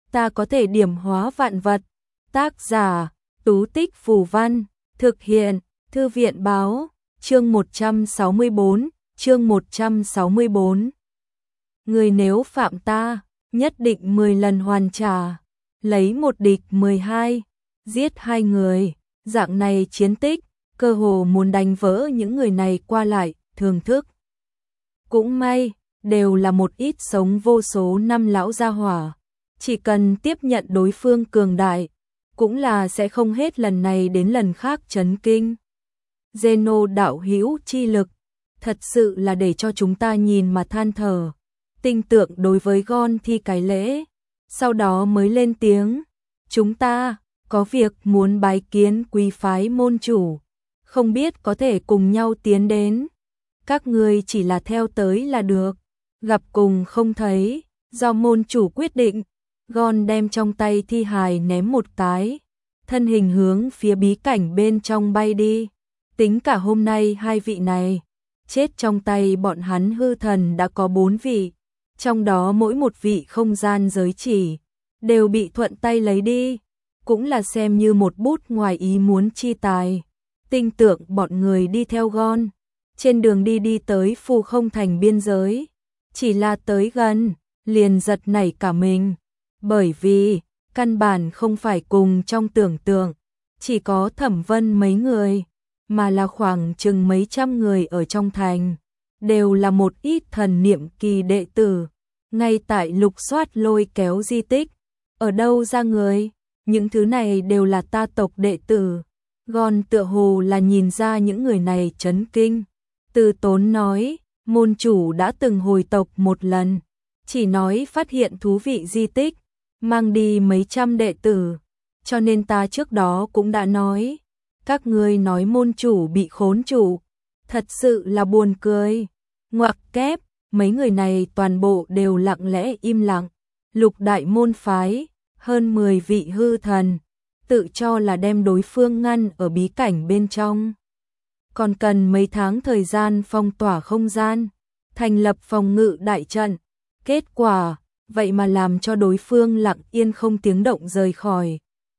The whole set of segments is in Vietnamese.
ta có thể điểm hóa vạn vật. Tác giả, Tú Tích Phù Văn, thực hiện, Thư viện Báo, chương 164, chương 164. Người nếu phạm ta, nhất định 10 lần hoàn trả, lấy một địch 12, giết 2 người, dạng này chiến tích, cơ hồ muốn đánh vỡ những người này qua lại, thưởng thức. Cũng may, đều là một ít sống vô số năm lão gia hỏa, chỉ cần tiếp nhận đối phương cường đại, cũng là sẽ không hết lần này đến lần khác chấn kinh. Zeno đạo hữu chi lực, thật sự là để cho chúng ta nhìn mà than thở. Tinh tượng đối với Gon thi cái lễ, sau đó mới lên tiếng, chúng ta có việc muốn bái kiến quý phái môn chủ, không biết có thể cùng nhau tiến đến. Các ngươi chỉ là theo tới là được, gặp cùng không thấy, do môn chủ quyết định. Gon đem trong tay thi hài ném một cái, thân hình hướng phía bí cảnh bên trong bay đi. Tính cả hôm nay 2 vị này, chết trong tay bọn hắn hư thần đã có 4 vị, trong đó mỗi một vị không gian giới chỉ, đều bị thuận tay lấy đi, cũng là xem như một bút ngoài ý muốn chi tài. Tinh tượng bọn người đi theo Gon, trên đường đi tới Phù Không Thành biên giới, chỉ là tới gần, liền giật nảy cả mình, bởi vì, căn bản không phải cùng trong tưởng tượng, chỉ có Thẩm Vân mấy người, mà là khoảng chừng mấy trăm người ở trong thành, đều là một ít thần niệm kỳ đệ tử, ngay tại lục soát lôi kéo di tích, ở đâu ra người, những thứ này đều là ta tộc đệ tử. Gon tựa hồ là nhìn ra những người này chấn kinh, từ tốn nói, môn chủ đã từng hồi tộc một lần, chỉ nói phát hiện thú vị di tích, mang đi mấy trăm đệ tử, cho nên ta trước đó cũng đã nói, các ngươi nói môn chủ bị khốn trụ, thật sự là buồn cười. Ngoặc kép, mấy người này toàn bộ đều lặng lẽ im lặng, lục đại môn phái, hơn 10 vị hư thần, tự cho là đem đối phương ngăn ở bí cảnh bên trong. Còn cần mấy tháng thời gian phong tỏa không gian, thành lập phòng ngự đại trận, kết quả, vậy mà làm cho đối phương lặng yên không tiếng động rời khỏi.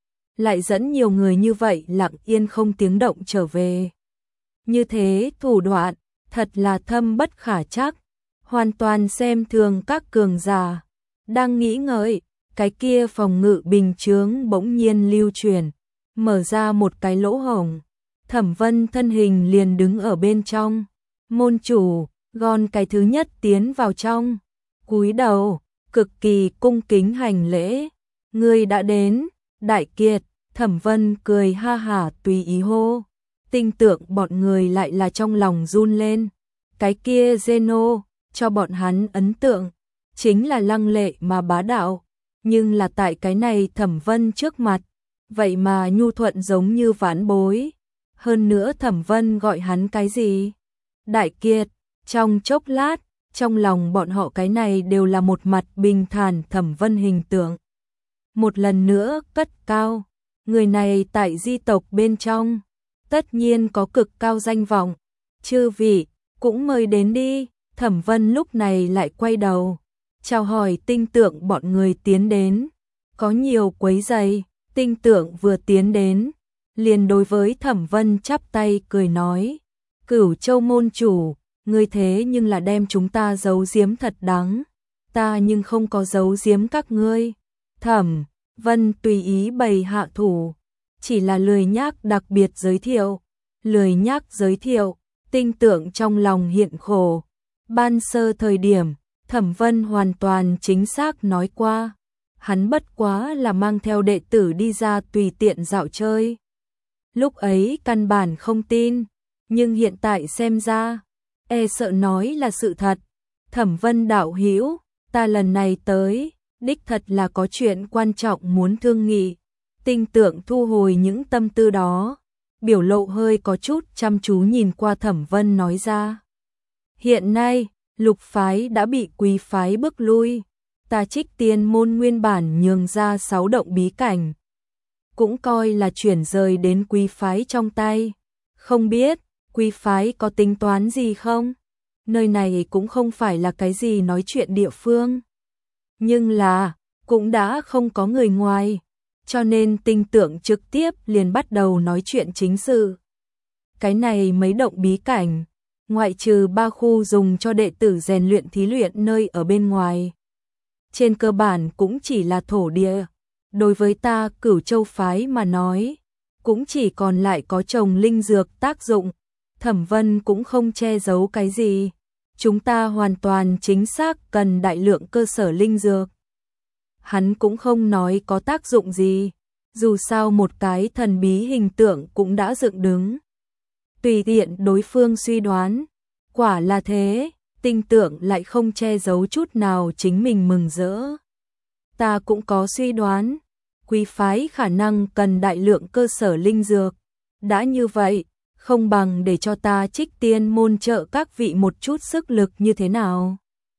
Lại dẫn nhiều người như vậy lặng yên không tiếng động trở về. Như thế thủ đoạn, thật là thâm bất khả trắc, hoàn toàn xem thường các cường giả. Đang nghĩ ngợi, cái kia phòng ngự bình chướng bỗng nhiên lưu chuyển, mở ra một cái lỗ hổng. Thẩm Vân thân hình liền đứng ở bên trong. Môn chủ, Gon cái thứ nhất tiến vào trong, cúi đầu, cực kỳ cung kính hành lễ. Ngươi đã đến, đại kiệt. Thẩm Vân cười ha hả tùy ý hô. Tinh tượng bọn người lại là trong lòng run lên. Cái kia Zeno, cho bọn hắn ấn tượng, chính là lăng lệ mà bá đạo. Nhưng là tại cái này Thẩm Vân trước mặt, vậy mà nhu thuận giống như vãn bối. Hơn nữa Thẩm Vân gọi hắn cái gì? Đại kiệt. Trong chốc lát, trong lòng bọn họ cái này đều là một mặt bình thản Thẩm Vân hình tượng. Một lần nữa cất cao. Người này tại di tộc bên trong, tất nhiên có cực cao danh vọng. Chư vị, cũng mời đến đi. Thẩm Vân lúc này lại quay đầu, chào hỏi tinh tượng bọn người tiến đến. Có nhiều quấy rầy, tinh tượng vừa tiến đến, liền đối với Thẩm Vân chắp tay cười nói. Cửu Châu môn chủ, ngươi thế nhưng là đem chúng ta giấu giếm thật đáng. Ta nhưng không có giấu giếm các ngươi. Thẩm Vân tùy ý bày hạ thủ, chỉ là lười nhác đặc biệt giới thiệu. Lười nhác giới thiệu, tinh tượng trong lòng hiện khổ. Ban sơ thời điểm, Thẩm Vân hoàn toàn chính xác nói qua, hắn bất quá là mang theo đệ tử đi ra tùy tiện dạo chơi. Lúc ấy căn bản không tin, nhưng hiện tại xem ra, e sợ nói là sự thật. Thẩm Vân đạo hữu, ta lần này tới, đích thật là có chuyện quan trọng muốn thương nghị. Tinh tượng thu hồi những tâm tư đó, biểu lộ hơi có chút chăm chú nhìn qua Thẩm Vân nói ra. Hiện nay, lục phái đã bị quý phái bước lui, ta Trích Tiên môn nguyên bản nhường ra 6 động bí cảnh, cũng coi là chuyển rời đến quý phái trong tay. Không biết, quý phái có tính toán gì không? Nơi này cũng không phải là cái gì nói chuyện địa phương. Nhưng là, cũng đã không có người ngoài, cho nên Tinh Tượng trực tiếp liền bắt đầu nói chuyện chính sự. Cái này mấy động bí cảnh, ngoại trừ 3 khu dùng cho đệ tử rèn luyện thí luyện nơi ở bên ngoài, trên cơ bản cũng chỉ là thổ địa. Đối với ta Cửu Châu phái mà nói, cũng chỉ còn lại có trồng linh dược tác dụng. Thẩm Vân cũng không che giấu cái gì. Chúng ta hoàn toàn chính xác cần đại lượng cơ sở linh dược. Hắn cũng không nói có tác dụng gì, dù sao một cái thần bí hình tượng cũng đã dựng đứng. Tùy tiện đối phương suy đoán, quả là thế, Tinh Tượng lại không che giấu chút nào chính mình mừng rỡ. Ta cũng có suy đoán, quý phái khả năng cần đại lượng cơ sở linh dược. Đã như vậy, không bằng để cho ta Trích Tiên môn trợ các vị một chút sức lực như thế nào.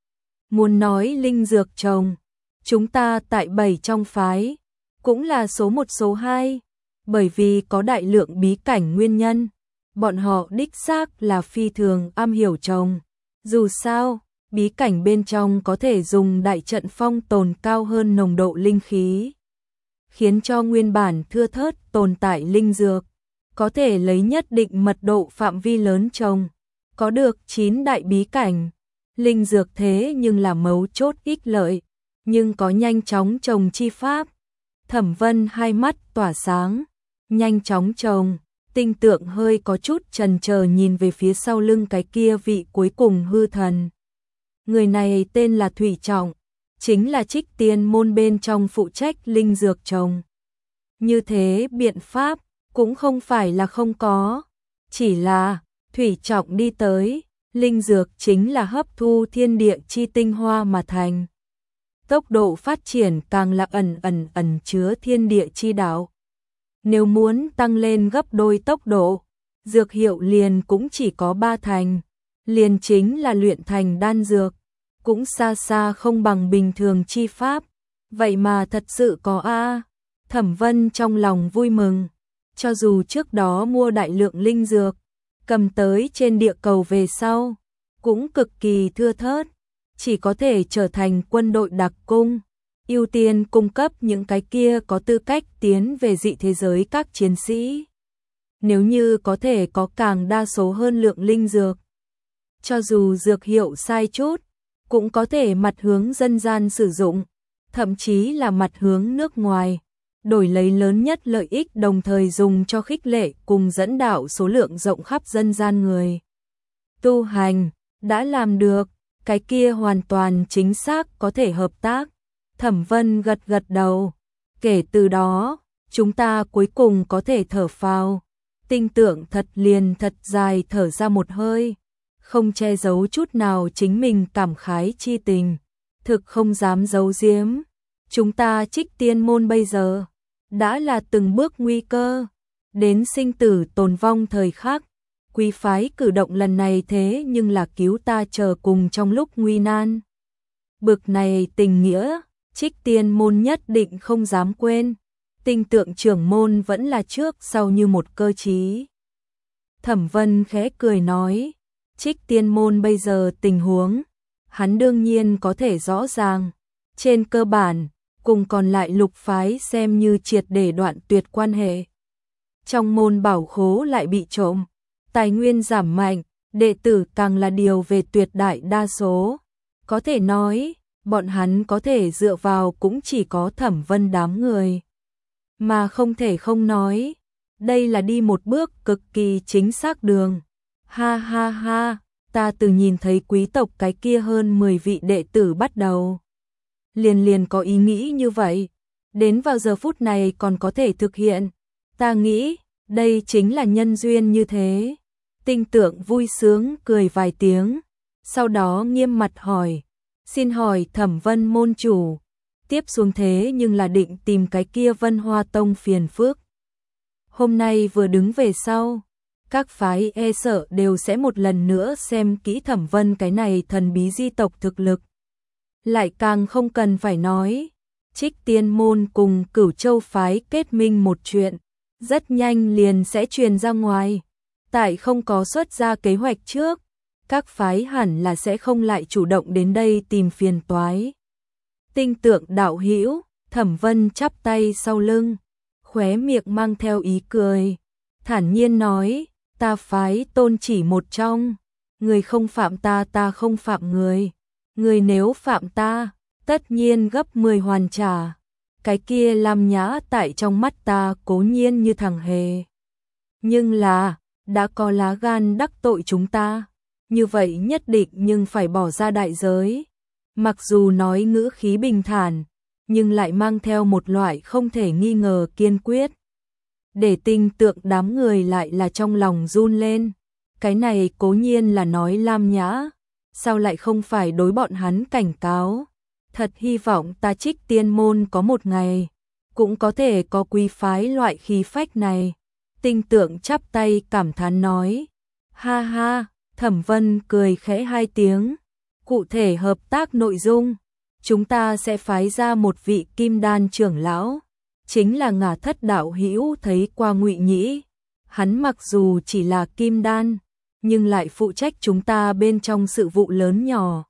Muốn nói linh dược trồng, chúng ta tại 7 trong phái, cũng là số 1 số 2, bởi vì có đại lượng bí cảnh nguyên nhân, bọn họ đích xác là phi thường am hiểu trồng. Dù sao, bí cảnh bên trong có thể dùng đại trận phong tồn cao hơn nồng độ linh khí, khiến cho nguyên bản thưa thớt tồn tại linh dược, có thể lấy nhất định mật độ phạm vi lớn trồng. Có được 9 đại bí cảnh, linh dược thế nhưng là mấu chốt ích lợi, nhưng có nhanh chóng trồng chi pháp. Thẩm Vân hai mắt tỏa sáng, nhanh chóng trồng. Tinh Tượng hơi có chút chần chờ nhìn về phía sau lưng cái kia vị cuối cùng hư thần. Người này tên là Thủy Trọng, chính là Trích Tiên môn bên trong phụ trách linh dược trồng. Như thế biện pháp cũng không phải là không có, chỉ là Thủy Trọng đi tới, linh dược chính là hấp thu thiên địa chi tinh hoa mà thành. Tốc độ phát triển càng là ẩn chứa thiên địa chi đạo. Nếu muốn tăng lên gấp đôi tốc độ, dược hiệu liền cũng chỉ có 3 thành, liền chính là luyện thành đan dược, cũng xa xa không bằng bình thường chi pháp. Vậy mà thật sự có a. Thẩm Vân trong lòng vui mừng, cho dù trước đó mua đại lượng linh dược, cầm tới trên địa cầu về sau, cũng cực kỳ thưa thớt, chỉ có thể trở thành quân đội đặc cung, ưu tiên cung cấp những cái kia có tư cách tiến về dị thế giới các chiến sĩ. Nếu như có thể có càng đa số hơn lượng linh dược, cho dù dược hiệu sai chút, cũng có thể mặt hướng dân gian sử dụng, thậm chí là mặt hướng nước ngoài, đổi lấy lớn nhất lợi ích, đồng thời dùng cho khích lệ cùng dẫn đạo số lượng rộng khắp dân gian người tu hành. Đã làm được, cái kia hoàn toàn chính xác có thể hợp tác. Thẩm Vân gật gật đầu. Kể từ đó, chúng ta cuối cùng có thể thở phào. Tinh Tượng thật dài thở ra một hơi, không che giấu chút nào chính mình cảm khái chi tình, thực không dám giấu giếm. Chúng ta Trích Tiên môn bây giờ đã là từng bước nguy cơ, đến sinh tử tồn vong thời khắc. Quý phái cử động lần này thế nhưng là cứu ta chờ cùng trong lúc nguy nan. Bực này tình nghĩa, Trích Tiên môn nhất định không dám quên. Tinh Tượng trưởng môn vẫn là trước sau như một cơ trí. Thẩm Vân khẽ cười nói, Trích Tiên môn bây giờ tình huống, hắn đương nhiên có thể rõ ràng. Trên cơ bản, cùng còn lại lục phái xem như triệt để đoạn tuyệt quan hệ. Trong môn bảo khố lại bị trộm, tài nguyên giảm mạnh, đệ tử càng là điều về tuyệt đại đa số. Có thể nói, bọn hắn có thể dựa vào cũng chỉ có Thẩm Vân đám người. Mà không thể không nói, đây là đi một bước cực kỳ chính xác đường. Ha ha ha, ta từ nhìn thấy quý tộc cái kia hơn 10 vị đệ tử bắt đầu. Liền có ý nghĩ như vậy, đến vào giờ phút này còn có thể thực hiện. Ta nghĩ, đây chính là nhân duyên như thế. Tinh Tượng vui sướng cười vài tiếng, sau đó nghiêm mặt hỏi, xin hỏi Thẩm Vân môn chủ, tiếp xuống thế nhưng là định tìm cái kia Vân Hoa Tông phiền phức. Hôm nay vừa đứng về sau, các phái e sợ đều sẽ một lần nữa xem kỹ Thẩm Vân cái này thần bí di tộc thực lực. Lại càng không cần phải nói, Trích Tiên môn cùng Cửu Châu phái kết minh một chuyện, rất nhanh liền sẽ truyền ra ngoài. Tại không có xuất ra kế hoạch trước, các phái hẳn là sẽ không lại chủ động đến đây tìm phiền toái. Tinh Tượng đạo hữu, Thẩm Vân chắp tay sau lưng, khóe miệng mang theo ý cười, thản nhiên nói, ta phái tôn chỉ một trong, người không phạm ta, ta không phạm người, người nếu phạm ta, tất nhiên gấp 10 hoàn trả. Cái kia Lam Nhã tại trong mắt ta cố nhiên như thằng hề. Nhưng là, đã có lá gan đắc tội chúng ta, như vậy nhất định nhưng phải bỏ ra đại giới. Mặc dù nói ngữ khí bình thản, nhưng lại mang theo một loại không thể nghi ngờ kiên quyết. Để Tinh Tượng đám người lại là trong lòng run lên. Cái này cố nhiên là nói Lam Nhã, sao lại không phải đối bọn hắn cảnh cáo. Thật hy vọng ta Trích Tiên môn có một ngày, cũng có thể có quý phái loại khí phách này. Tinh Tượng chắp tay cảm thán nói. Ha ha, Thẩm Vân cười khẽ 2 tiếng. Cụ thể hợp tác nội dung, chúng ta sẽ phái ra một vị kim đan trưởng lão, chính là Ngả Thất đạo hữu thấy qua Ngụy Nhĩ. Hắn mặc dù chỉ là kim đan, nhưng lại phụ trách chúng ta bên trong sự vụ lớn nhỏ.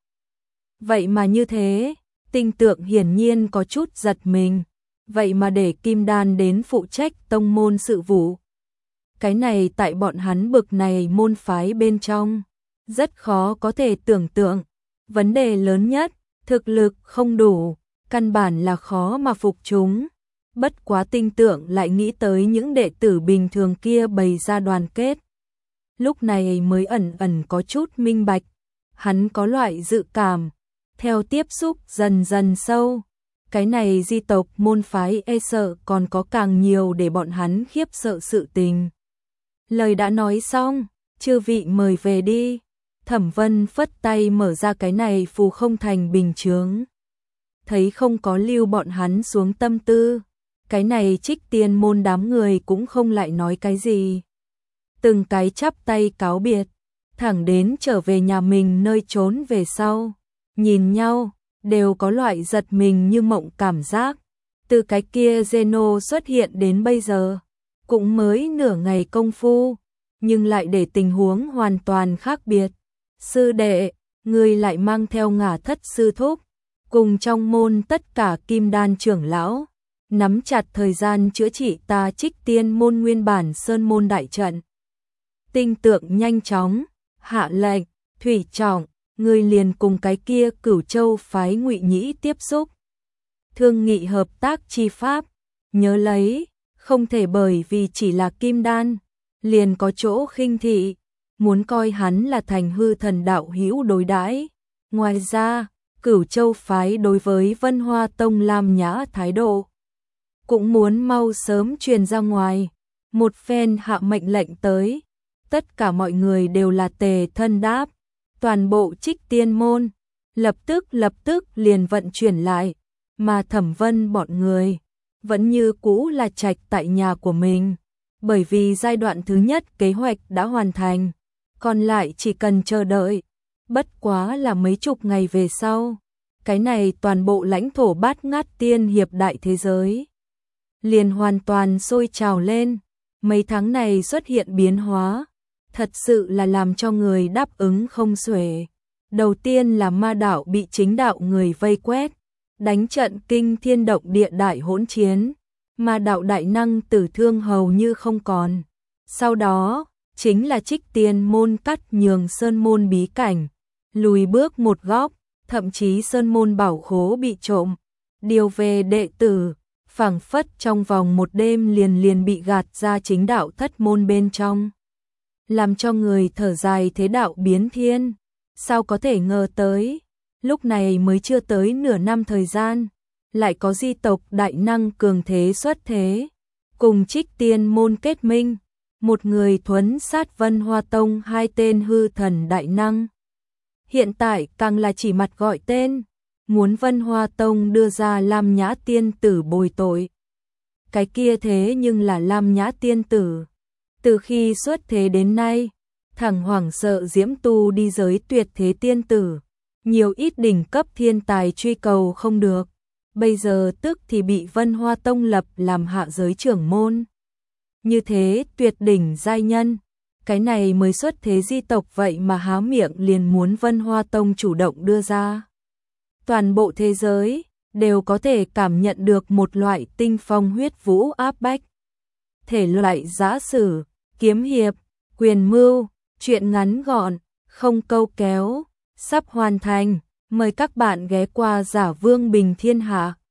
Vậy mà như thế, Tinh Tượng hiển nhiên có chút giật mình. Vậy mà để kim đan đến phụ trách tông môn sự vụ. Cái này tại bọn hắn bực này môn phái bên trong, rất khó có thể tưởng tượng. Vấn đề lớn nhất, thực lực không đủ, căn bản là khó mà phục chúng. Bất quá Tinh Tượng lại nghĩ tới những đệ tử bình thường kia bày ra đoàn kết. Lúc này mới ẩn ẩn có chút minh bạch, hắn có loại dự cảm, theo tiếp xúc dần dần sâu, cái này di tộc môn phái e sợ còn có càng nhiều để bọn hắn khiếp sợ sự tình. Lời đã nói xong, chư vị mời về đi. Thẩm Vân phất tay mở ra cái này phù không thành bình chướng. Thấy không có lưu bọn hắn xuống tâm tư, cái này Trích Tiên môn đám người cũng không lại nói cái gì. Từng cái chắp tay cáo biệt, thẳng đến trở về nhà mình nơi trốn về sau. Nhìn nhau, đều có loại giật mình như mộng cảm giác. Từ cái kia Zeno xuất hiện đến bây giờ, cũng mới nửa ngày công phu, nhưng lại để tình huống hoàn toàn khác biệt. Sư đệ, người lại mang theo Ngả Thất sư thúc, cùng trong môn tất cả kim đan trưởng lão, nắm chặt thời gian chữa trị ta Trích Tiên môn nguyên bản sơn môn đại trận. Tinh Tượng nhanh chóng hạ lệnh, Thủy Trọng, người liền cùng cái kia Cửu Châu phái Ngụy Nhĩ tiếp xúc, thương nghị hợp tác chi pháp. Nhớ lấy, không thể bởi vì chỉ là kim đan liền có chỗ khinh thị, muốn coi hắn là thành hư thần đạo hữu đối đãi. Ngoài ra, Cửu Châu phái đối với Vân Hoa Tông Lam Nhã thái độ cũng muốn mau sớm truyền ra ngoài. Một phen hạ mệnh lệnh tới, tất cả mọi người đều là tề thân đáp. Toàn bộ Trích Tiên môn lập tức liền vận chuyển lại, mà Thẩm Vân bọn người vẫn như cũ là trạch tại nhà của mình, bởi vì giai đoạn thứ nhất kế hoạch đã hoàn thành, còn lại chỉ cần chờ đợi. Bất quá là mấy chục ngày về sau, cái này toàn bộ lãnh thổ Bát Ngát Tiên hiệp đại thế giới liền hoàn toàn sôi trào lên. Mấy tháng này xuất hiện biến hóa, thật sự là làm cho người đáp ứng không xuể. Đầu tiên là ma đạo bị chính đạo người vây quét, đánh trận kinh thiên động địa đại hỗn chiến, ma đạo đại năng tử thương hầu như không còn. Sau đó, chính là Trích Tiên môn cắt nhường sơn môn bí cảnh, lùi bước một góc, thậm chí sơn môn bảo khố bị trộm, điều về đệ tử, phảng phất trong vòng một đêm liền bị gạt ra chính đạo thất môn bên trong. Làm cho người thở dài thế đạo biến thiên, sao có thể ngờ tới, lúc này mới chưa tới nửa năm thời gian, lại có di tộc đại năng cường thế xuất thế, cùng Trích Tiên môn kết minh, một người thuấn sát Vân Hoa Tông, 2 tên hư thần đại năng. Hiện tại càng là chỉ mặt gọi tên, muốn Vân Hoa Tông đưa ra Lam Nhã tiên tử bồi tội. Cái kia thế nhưng là Lam Nhã tiên tử, từ khi xuất thế đến nay, thẳng hoảng sợ diễm tu đi giới tuyệt thế tiên tử, nhiều ít đỉnh cấp thiên tài truy cầu không được, bây giờ tức thì bị Vân Hoa Tông lập làm hạ giới trưởng môn. Như thế tuyệt đỉnh giai nhân, cái này mới xuất thế di tộc vậy mà há miệng liền muốn Vân Hoa Tông chủ động đưa ra. Toàn bộ thế giới đều có thể cảm nhận được một loại tinh phong huyết vũ áp bách. Thể loại giã sử, kiếm hiệp, quyền mưu, truyện ngắn gọn, không câu kéo, sắp hoàn thành. Mời các bạn ghé qua Giả Vương Bình Thiên Hạ.